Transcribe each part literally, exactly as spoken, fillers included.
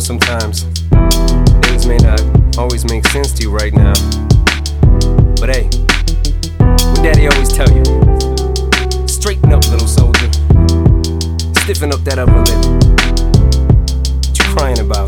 sometimes things may not always make sense to you right now, but hey, what Daddy always tell you: straighten up, little soldier. Stiffen up that upper lip. What you crying about?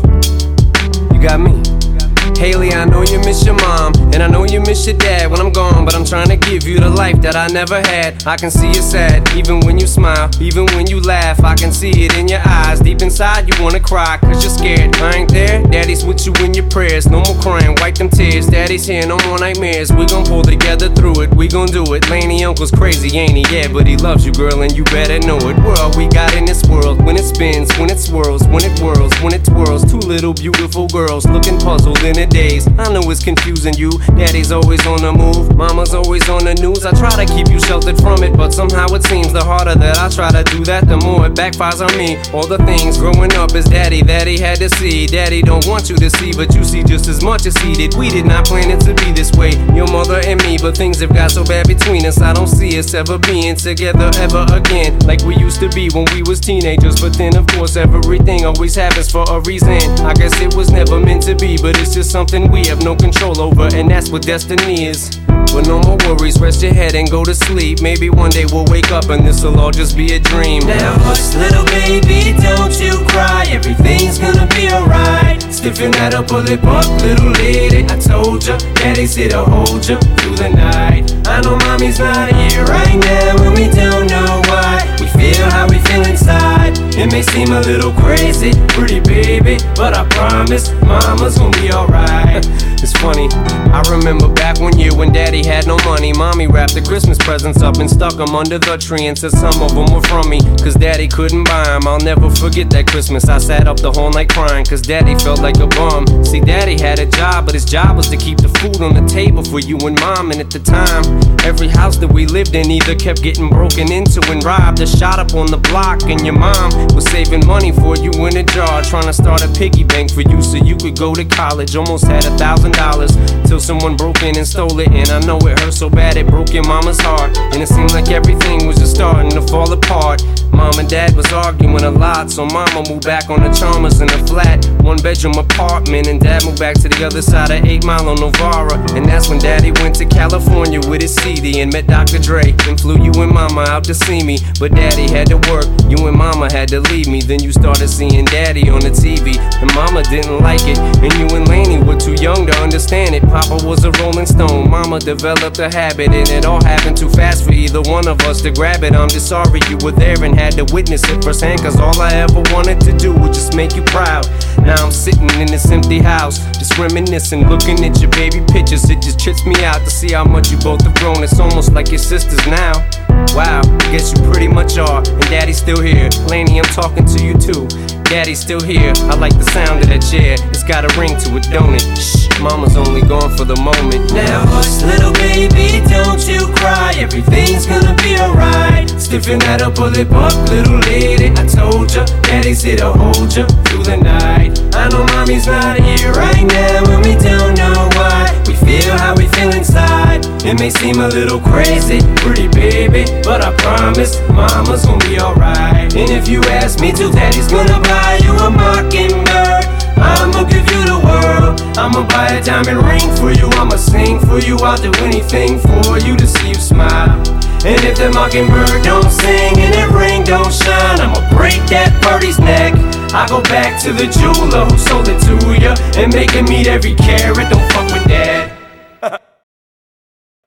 You got me. Haley, I know you miss your mom, and I know you miss your dad when I'm gone, but I'm trying to give you the life that I never had. I can see you sad, even when you smile, even when you laugh. I can see it in your eyes, deep inside you wanna cry, cause you're scared. I ain't there, Daddy's with you in your prayers. No more crying, wipe them tears. Daddy's here, no more nightmares. We gon' pull together through it, we gon' do it. Laney uncle's crazy, ain't he? Yeah, but he loves you, girl, and you better know it. We're all we got in this world. When it spins, when it swirls, when it whirls, when it twirls. Two little beautiful girls looking puzzled in a daze. I know it's confusing you. Daddy's always on the move, mama's always on the news. I try to keep you sheltered from it, but somehow it seems the harder that I try to do that, the more it backfires on me. All the things growing up as Daddy that he had to see, Daddy don't want you to see, but you see just as much as he did. We did not plan it to be this way, your mother and me, but things have got so bad between us. I don't see us ever being together ever again, like we used to be when we was teenagers. But then of course everything always happens for a reason. I guess it was never meant to be, but it's just something we have no control over, and that's what destiny is. But no more worries, rest your head and go to sleep. Maybe one day we'll wake up and this'll all just be a dream. Now hush, little baby, don't you cry. Everything's gonna be alright. Stiffen that upper lip up, little lady. I told ya, Daddy's here to hold ya through the night. I know mommy's not here right now, and we don't know why. We feel how we feel inside. It may seem a little crazy, pretty baby, but I promise mama's gonna be alright. It's funny, I remember back one year when Daddy had no money. Mommy wrapped the Christmas presents up and stuck them under the tree and said some of them were from me, cause Daddy couldn't buy them. I'll never forget that Christmas. I sat up the whole night crying, cause Daddy felt like a bum. See, Daddy had a job, but his job was to keep the food on the table for you and Mom. And at the time, every house that we lived in either kept getting broken into and robbed or shot up on the block. And your mom was saving money for you in a jar, trying to start a piggy bank for you so you could go to college. Almost had a thousand dollars till someone broke in and stole it. And I know it hurt so bad it broke your mama's heart, and it seemed like everything was just starting to fall apart. Mom and Dad was arguing a lot, so Mama moved back on the Chalmers in a flat one bedroom apartment, and Dad moved back to the other side of eight Mile on Novara. And that's when Daddy went to California with his C D and met Doctor Dre and flew you and Mama out to see me. But Daddy had to work, you and Mama had to leave me. Then you started seeing Daddy on the T V, and Mama didn't like it, and you and Laney were too young to understand it. Papa was a Rolling Stone, Mama developed a habit, and it all happened too fast for either one of us to grab it. I'm just sorry you were there and had to witness it firsthand, cause all I ever wanted to do was just make you proud. Now I'm sitting in this empty house, just reminiscing, looking at your baby pictures. It just trips me out to see how much you both have grown. It's almost like your sisters now. Wow, I guess you pretty much are, and Daddy's still here. Laney, I'm talking to you too. Daddy's still here, I like the sound of that chair. It's got a ring to it, don't it? Shh, Mama's only gone for the moment. Now hush, little baby, don't you cry. Everything's gonna be alright. Stiffen that upper lip up, little lady. I told ya, Daddy's here to hold ya through the night. I know mommy's not here right now, and we don't know why. We feel how we feel inside. It may seem a little crazy, pretty baby, but I promise mama's gonna be alright. And if you ask me to, Daddy's gonna buy you a mockingbird. I'ma give you the world. I'ma buy a diamond ring for you. I'ma sing for you. I'll do anything for you to see you smile. And if the mockingbird don't sing and that ring don't shine, I'ma break that birdie's neck. I go back to the jeweler who sold it to ya and make him eat every carat. Don't